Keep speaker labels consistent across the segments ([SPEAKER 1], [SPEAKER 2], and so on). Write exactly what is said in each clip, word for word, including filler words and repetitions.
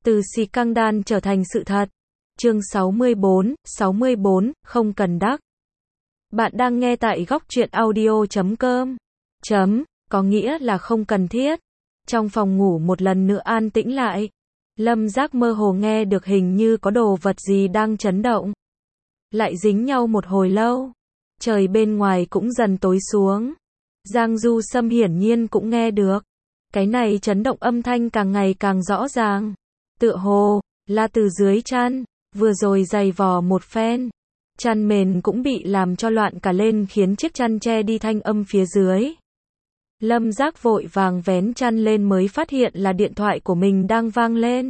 [SPEAKER 1] Từ scandal trở thành sự thật. Chương sáu mươi bốn, sáu mươi bốn, không cần đắc. Bạn đang nghe tại góc truyện audio chấm com. Chấm, có nghĩa là không cần thiết. Trong phòng ngủ một lần nữa an tĩnh lại. Lâm Giác mơ hồ nghe được hình như có đồ vật gì đang chấn động. Lại dính nhau một hồi lâu. Trời bên ngoài cũng dần tối xuống. Giang Du Sâm hiển nhiên cũng nghe được. Cái này chấn động âm thanh càng ngày càng rõ ràng. Tựa hồ là từ dưới chăn, vừa rồi giày vò một phen. Chăn mền cũng bị làm cho loạn cả lên khiến chiếc chăn che đi thanh âm phía dưới. Lâm Giác vội vàng vén chăn lên mới phát hiện là điện thoại của mình đang vang lên.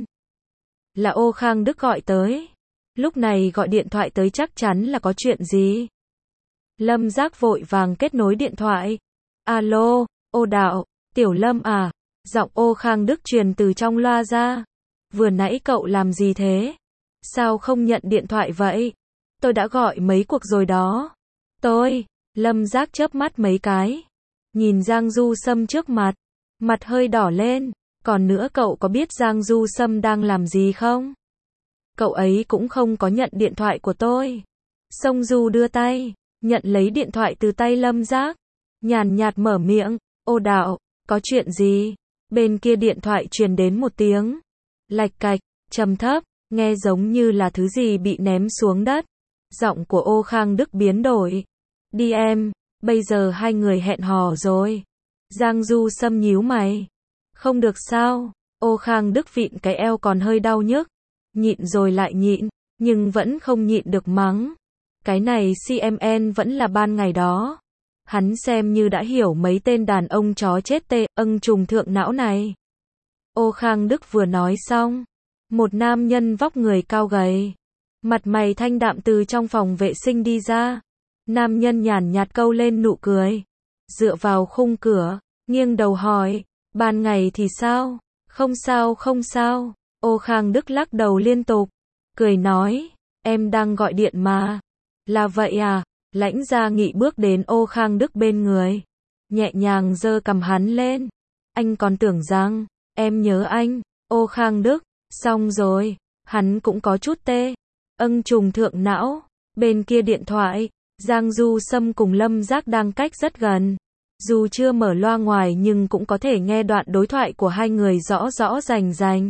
[SPEAKER 1] Là Ô Khang Đức gọi tới. Lúc này gọi điện thoại tới chắc chắn là có chuyện gì. Lâm Giác vội vàng kết nối điện thoại. Alo, Ô Đạo, Tiểu Lâm à? Giọng Ô Khang Đức truyền từ trong loa ra. Vừa nãy cậu làm gì thế? Sao không nhận điện thoại vậy? Tôi đã gọi mấy cuộc rồi đó. Tôi, Lâm Giác chớp mắt mấy cái. Nhìn Giang Du Sâm trước mặt. Mặt hơi đỏ lên. Còn nữa cậu có biết Giang Du Sâm đang làm gì không? Cậu ấy cũng không có nhận điện thoại của tôi. Song Du đưa tay, nhận lấy điện thoại từ tay Lâm Giác. Nhàn nhạt mở miệng. Ô Đạo, có chuyện gì? Bên kia điện thoại truyền đến một tiếng lạch cạch, trầm thấp, nghe giống như là thứ gì bị ném xuống đất. Giọng của Ô Khang Đức biến đổi. Đi em, bây giờ hai người hẹn hò rồi. Giang Du Sâm nhíu mày. Không được sao? Ô Khang Đức vịn cái eo còn hơi đau nhức. Nhịn rồi lại nhịn, nhưng vẫn không nhịn được mắng. Cái này xê em en vẫn là ban ngày đó. Hắn xem như đã hiểu mấy tên đàn ông chó chết tê, âng trùng thượng não này. Ô Khang Đức vừa nói xong. Một nam nhân vóc người cao gầy. Mặt mày thanh đạm từ trong phòng vệ sinh đi ra. Nam nhân nhàn nhạt câu lên nụ cười. Dựa vào khung cửa, nghiêng đầu hỏi. Ban ngày thì sao? Không sao không sao. Ô Khang Đức lắc đầu liên tục. Cười nói. Em đang gọi điện mà. Là vậy à? Lãnh Gia Nghị bước đến Ô Khang Đức bên người. Nhẹ nhàng giơ cằm hắn lên. Anh còn tưởng rằng em nhớ anh. Ô Khang Đức. Xong rồi. Hắn cũng có chút tê. Âng trùng thượng não. Bên kia điện thoại. Giang Du Sâm cùng Lâm Giác đang cách rất gần. Dù chưa mở loa ngoài nhưng cũng có thể nghe đoạn đối thoại của hai người rõ rõ rành rành.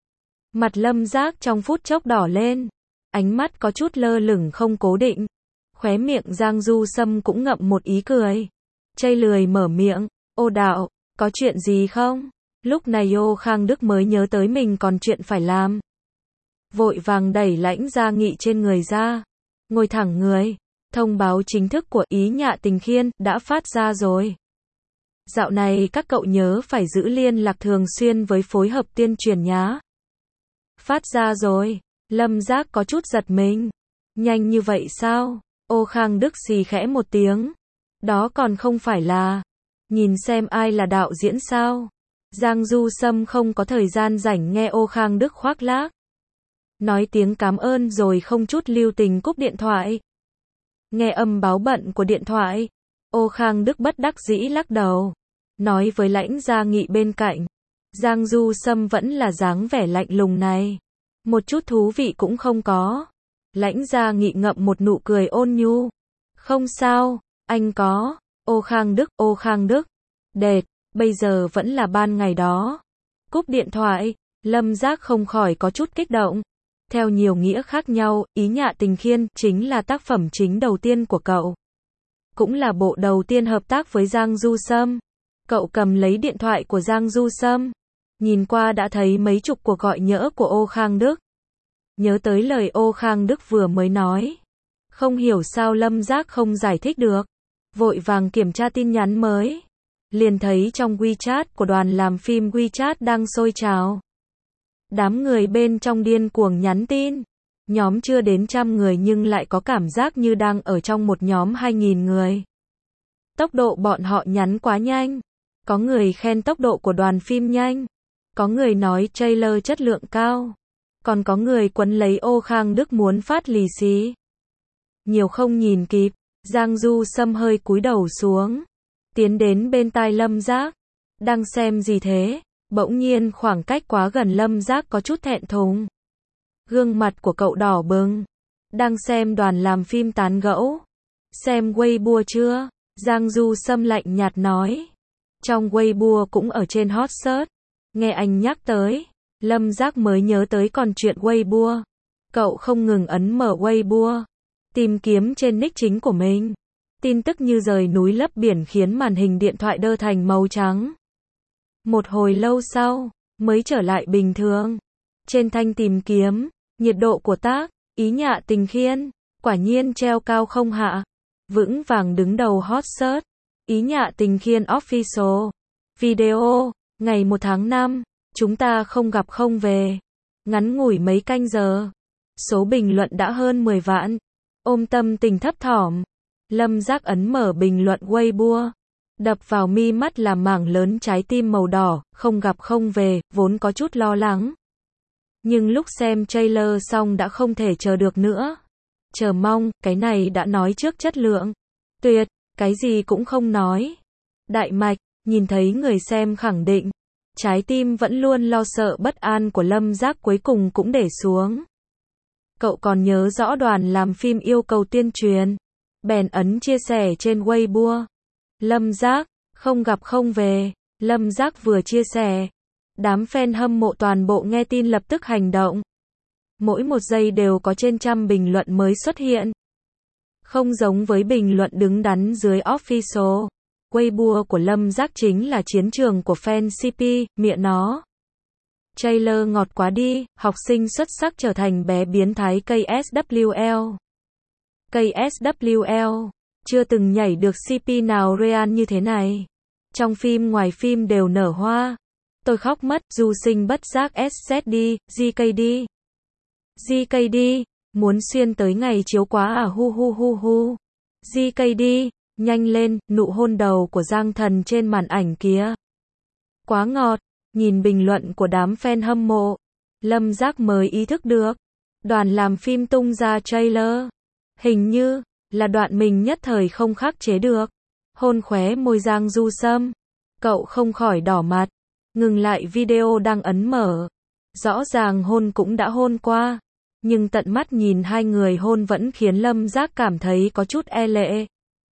[SPEAKER 1] Mặt Lâm Giác trong phút chốc đỏ lên. Ánh mắt có chút lơ lửng không cố định. Khóe miệng Giang Du Sâm cũng ngậm một ý cười. Chây lười mở miệng. Ô Đạo, có chuyện gì không? Lúc này Ô Khang Đức mới nhớ tới mình còn chuyện phải làm. Vội vàng đẩy Lãnh Gia Nghị trên người ra. Ngồi thẳng người. Thông báo chính thức của Ý Nhạ Tình Khiên đã phát ra rồi. Dạo này các cậu nhớ phải giữ liên lạc thường xuyên với phối hợp tuyên truyền nhá. Phát ra rồi. Lâm Giác có chút giật mình. Nhanh như vậy sao? Ô Khang Đức xì khẽ một tiếng. Đó còn không phải là nhìn xem ai là đạo diễn sao? Giang Du Sâm không có thời gian rảnh nghe Ô Khang Đức khoác lác. Nói tiếng cảm ơn rồi không chút lưu tình cúp điện thoại. Nghe âm báo bận của điện thoại. Ô Khang Đức bất đắc dĩ lắc đầu. Nói với Lãnh Gia Nghị bên cạnh. Giang Du Sâm vẫn là dáng vẻ lạnh lùng này. Một chút thú vị cũng không có. Lãnh Gia Nghị ngậm một nụ cười ôn nhu. Không sao, anh có. Ô Khang Đức, Ô Khang Đức. Đệt, bây giờ vẫn là ban ngày đó. Cúp điện thoại, Lâm Giác không khỏi có chút kích động. Theo nhiều nghĩa khác nhau, Ý Nhạ Tình Khiên chính là tác phẩm chính đầu tiên của cậu. Cũng là bộ đầu tiên hợp tác với Giang Du Sâm. Cậu cầm lấy điện thoại của Giang Du Sâm. Nhìn qua đã thấy mấy chục cuộc gọi nhỡ của Ô Khang Đức. Nhớ tới lời Ô Khang Đức vừa mới nói. Không hiểu sao Lâm Giác không giải thích được. Vội vàng kiểm tra tin nhắn mới. Liền thấy trong WeChat của đoàn làm phim WeChat đang sôi trào. Đám người bên trong điên cuồng nhắn tin. Nhóm chưa đến trăm người nhưng lại có cảm giác như đang ở trong một nhóm hai nghìn người. Tốc độ bọn họ nhắn quá nhanh. Có người khen tốc độ của đoàn phim nhanh. Có người nói trailer chất lượng cao. Còn có người quấn lấy Ô Khang Đức muốn phát lì xì. Nhiều không nhìn kịp. Giang Du Sâm hơi cúi đầu xuống. Tiến đến bên tai Lâm Giác. Đang xem gì thế? Bỗng nhiên khoảng cách quá gần Lâm Giác có chút thẹn thùng. Gương mặt của cậu đỏ bừng. Đang xem đoàn làm phim tán gẫu. Xem Weibo chưa? Giang Du Sâm lạnh nhạt nói. Trong Weibo cũng ở trên hot search. Nghe anh nhắc tới, Lâm Giác mới nhớ tới còn chuyện Weibo. Cậu không ngừng ấn mở Weibo, tìm kiếm trên nick chính của mình. Tin tức như rời núi lấp biển khiến màn hình điện thoại đơ thành màu trắng. Một hồi lâu sau, mới trở lại bình thường. Trên thanh tìm kiếm, nhiệt độ của tác, Ý Nhạ Tình Khiên, quả nhiên treo cao không hạ. Vững vàng đứng đầu hot search. Ý Nhạ Tình Khiên Official. Video, ngày một tháng năm, chúng ta không gặp không về. Ngắn ngủi mấy canh giờ. Số bình luận đã hơn mười vạn. Ôm tâm tình thấp thỏm. Lâm Giác ấn mở bình luận Weibo. Đập vào mi mắt là mảng lớn trái tim màu đỏ, không gặp không về, vốn có chút lo lắng. Nhưng lúc xem trailer xong đã không thể chờ được nữa. Chờ mong, cái này đã nói trước chất lượng. Tuyệt, cái gì cũng không nói. Đại mạch, nhìn thấy người xem khẳng định. Trái tim vẫn luôn lo sợ bất an của Lâm Giác cuối cùng cũng để xuống. Cậu còn nhớ rõ đoàn làm phim yêu cầu tuyên truyền. Bèn ấn chia sẻ trên Weibo. Lâm Giác, không gặp không về. Lâm Giác vừa chia sẻ. Đám fan hâm mộ toàn bộ nghe tin lập tức hành động. Mỗi một giây đều có trên trăm bình luận mới xuất hiện. Không giống với bình luận đứng đắn dưới official. Weibo của Lâm Giác chính là chiến trường của fan xê pê, mẹ nó. Trailer ngọt quá đi, học sinh xuất sắc trở thành bé biến thái ca ét vê lờ. ca ét vê lờ, chưa từng nhảy được xê pê nào real như thế này. Trong phim ngoài phim đều nở hoa. Tôi khóc mất, du sinh bất giác ét zét đê, giê ca đê. giê ca đê, muốn xuyên tới ngày chiếu quá à hu hu hu hu. giê ca đê, nhanh lên, nụ hôn đầu của Giang Thần trên màn ảnh kia. Quá ngọt, nhìn bình luận của đám fan hâm mộ. Lâm Giác mới ý thức được. Đoàn làm phim tung ra trailer. Hình như, là đoạn mình nhất thời không khắc chế được. Hôn khóe môi Giang Du Sâm. Cậu không khỏi đỏ mặt. Ngừng lại video đang ấn mở. Rõ ràng hôn cũng đã hôn qua. Nhưng tận mắt nhìn hai người hôn vẫn khiến Lâm Giác cảm thấy có chút e lệ.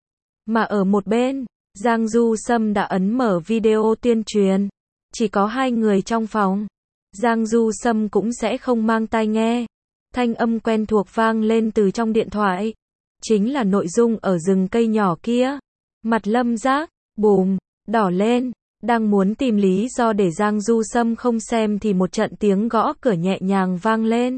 [SPEAKER 1] Mà ở một bên, Giang Du Sâm đã ấn mở video tuyên truyền. Chỉ có hai người trong phòng. Giang Du Sâm cũng sẽ không mang tai nghe. Thanh âm quen thuộc vang lên từ trong điện thoại. Chính là nội dung ở rừng cây nhỏ kia. Mặt Lâm Giác, bùm, đỏ lên. Đang muốn tìm lý do để Giang Du Sâm không xem thì một trận tiếng gõ cửa nhẹ nhàng vang lên.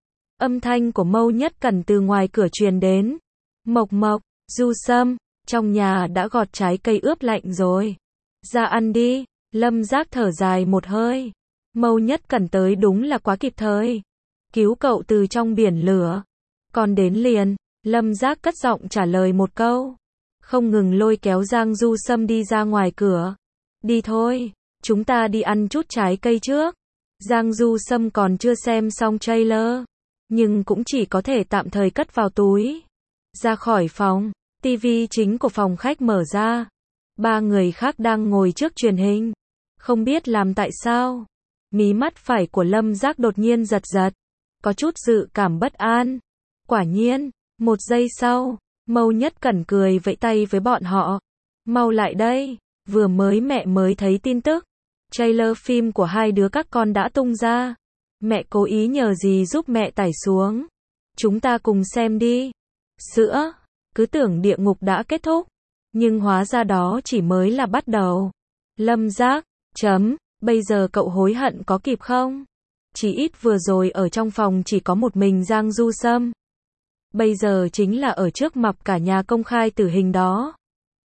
[SPEAKER 1] Âm thanh của Mâu Nhất Cẩn từ ngoài cửa truyền đến. Mộc Mộc, Du Sâm, trong nhà đã gọt trái cây ướp lạnh rồi. Ra ăn đi. Lâm Giác thở dài một hơi. Mâu Nhất Cẩn tới đúng là quá kịp thời. Cứu cậu từ trong biển lửa. Còn đến liền, Lâm Giác cất giọng trả lời một câu. Không ngừng lôi kéo Giang Du Sâm đi ra ngoài cửa. Đi thôi, chúng ta đi ăn chút trái cây trước. Giang Du Sâm còn chưa xem xong trailer. Nhưng cũng chỉ có thể tạm thời cất vào túi. Ra khỏi phòng, tivi chính của phòng khách mở ra. Ba người khác đang ngồi trước truyền hình. Không biết làm tại sao. Mí mắt phải của Lâm Giác đột nhiên giật giật. Có chút dự cảm bất an. Quả nhiên, một giây sau, Mâu Nhất Cẩn cười vẫy tay với bọn họ. Mau lại đây, vừa mới mẹ mới thấy tin tức. Trailer phim của hai đứa các con đã tung ra. Mẹ cố ý nhờ gì giúp mẹ tải xuống. Chúng ta cùng xem đi. Sữa, cứ tưởng địa ngục đã kết thúc. Nhưng hóa ra đó chỉ mới là bắt đầu. Lâm Giác, chấm, bây giờ cậu hối hận có kịp không? Chỉ ít vừa rồi ở trong phòng chỉ có một mình Giang Du Sâm. Bây giờ chính là ở trước mặt cả nhà công khai tử hình đó.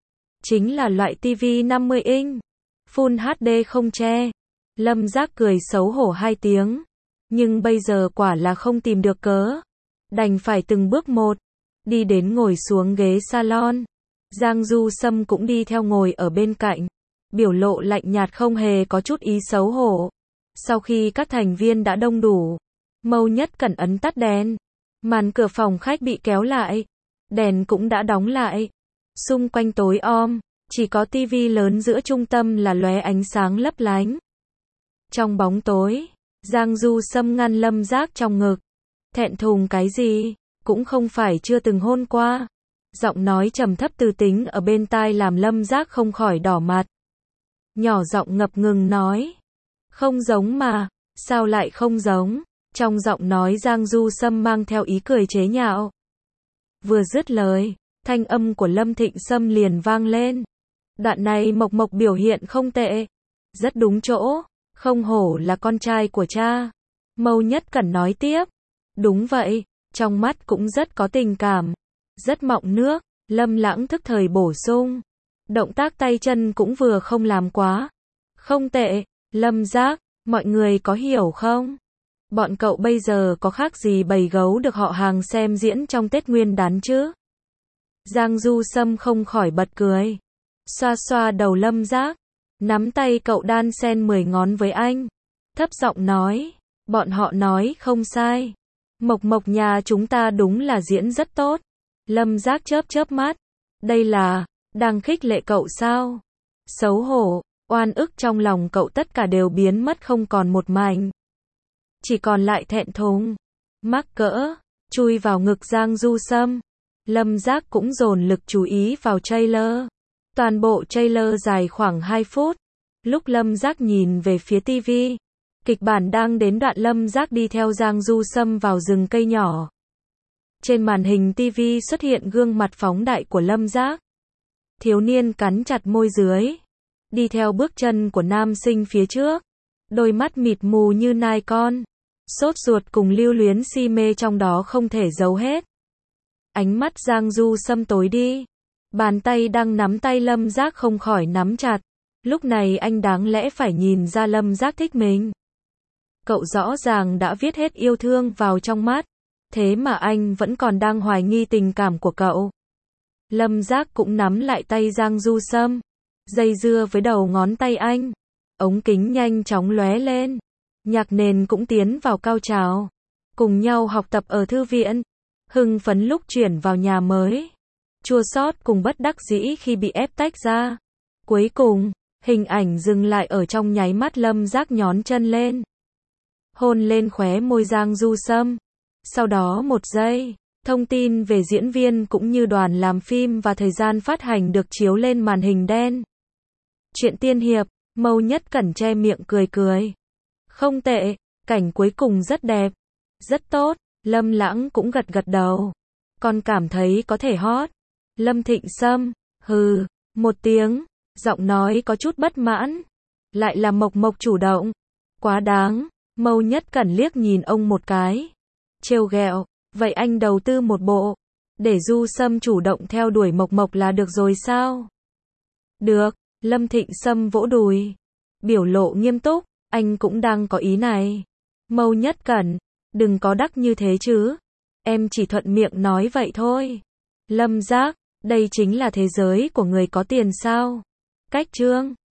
[SPEAKER 1] Chính là loại tivi năm mươi inch. Full hát đê không che. Lâm Giác cười xấu hổ hai tiếng. Nhưng bây giờ quả là không tìm được cớ. Đành phải từng bước một. Đi đến ngồi xuống ghế salon. Giang Du Sâm cũng đi theo ngồi ở bên cạnh. Biểu lộ lạnh nhạt không hề có chút ý xấu hổ. Sau khi các thành viên đã đông đủ, Mâu Nhất Cẩn ấn tắt đèn. Màn cửa phòng khách bị kéo lại. Đèn cũng đã đóng lại. Xung quanh tối om, chỉ có tivi lớn giữa trung tâm là lóe ánh sáng lấp lánh. Trong bóng tối, Giang Du Sâm ngăn Lâm Giác trong ngực. Thẹn thùng cái gì, cũng không phải chưa từng hôn qua. Giọng nói trầm thấp từ tính ở bên tai làm Lâm Giác không khỏi đỏ mặt. Nhỏ giọng ngập ngừng nói. Không giống mà, sao lại không giống? Trong giọng nói Giang Du Sâm mang theo ý cười chế nhạo. Vừa dứt lời, thanh âm của Lâm Thịnh Sâm liền vang lên. Đoạn này Mộc Mộc biểu hiện không tệ. Rất đúng chỗ, không hổ là con trai của cha. Mâu Nhất Cẩn nói tiếp. Đúng vậy, trong mắt cũng rất có tình cảm. Rất mọng nước, Lâm Lãng thức thời bổ sung. Động tác tay chân cũng vừa không làm quá. Không tệ, Lâm Giác, mọi người có hiểu không? Bọn cậu bây giờ có khác gì bầy gấu được họ hàng xem diễn trong Tết Nguyên đán chứ? Giang Du Sâm không khỏi bật cười. Xoa xoa đầu Lâm Giác. Nắm tay cậu đan sen mười ngón với anh. Thấp giọng nói. Bọn họ nói không sai. Mộc Mộc nhà chúng ta đúng là diễn rất tốt. Lâm Giác chớp chớp mắt. Đây là, đang khích lệ cậu sao? Xấu hổ, oan ức trong lòng cậu tất cả đều biến mất không còn một mảnh. Chỉ còn lại thẹn thùng, mắc cỡ, chui vào ngực Giang Du Sâm. Lâm Giác cũng dồn lực chú ý vào trailer. Toàn bộ trailer dài khoảng hai phút. Lúc Lâm Giác nhìn về phía tivi, kịch bản đang đến đoạn Lâm Giác đi theo Giang Du Sâm vào rừng cây nhỏ. Trên màn hình tivi xuất hiện gương mặt phóng đại của Lâm Giác. Thiếu niên cắn chặt môi dưới, đi theo bước chân của nam sinh phía trước. Đôi mắt mịt mù như nai con. Sốt ruột cùng lưu luyến si mê trong đó không thể giấu hết. Ánh mắt Giang Du Sâm tối đi. Bàn tay đang nắm tay Lâm Giác không khỏi nắm chặt. Lúc này anh đáng lẽ phải nhìn ra Lâm Giác thích mình. Cậu rõ ràng đã viết hết yêu thương vào trong mắt. Thế mà anh vẫn còn đang hoài nghi tình cảm của cậu. Lâm Giác cũng nắm lại tay Giang Du Sâm. Dây dưa với đầu ngón tay anh. Ống kính nhanh chóng lóe lên. Nhạc nền cũng tiến vào cao trào. Cùng nhau học tập ở thư viện. Hưng phấn lúc chuyển vào nhà mới. Chua xót cùng bất đắc dĩ khi bị ép tách ra. Cuối cùng, hình ảnh dừng lại ở trong nháy mắt Lâm Giác nhón chân lên. Hôn lên khóe môi Giang Du Sâm. Sau đó một giây, thông tin về diễn viên cũng như đoàn làm phim và thời gian phát hành được chiếu lên màn hình đen. Chuyện tiên hiệp, Mâu Nhất Cẩn che miệng cười cười. Không tệ, cảnh cuối cùng rất đẹp. Rất tốt, Lâm Lãng cũng gật gật đầu. Con cảm thấy có thể hot. Lâm Thịnh Sâm, hừ, một tiếng, giọng nói có chút bất mãn. Lại là Mộc Mộc chủ động. Quá đáng, Mâu Nhất Cẩn liếc nhìn ông một cái. Trêu ghẹo, vậy anh đầu tư một bộ. Để Du Sâm chủ động theo đuổi Mộc Mộc là được rồi sao? Được, Lâm Thịnh Sâm vỗ đùi. Biểu lộ nghiêm túc, anh cũng đang có ý này. Mâu Nhất Cẩn, đừng có đắc như thế chứ. Em chỉ thuận miệng nói vậy thôi. Lâm Giác, đây chính là thế giới của người có tiền sao? Cách chương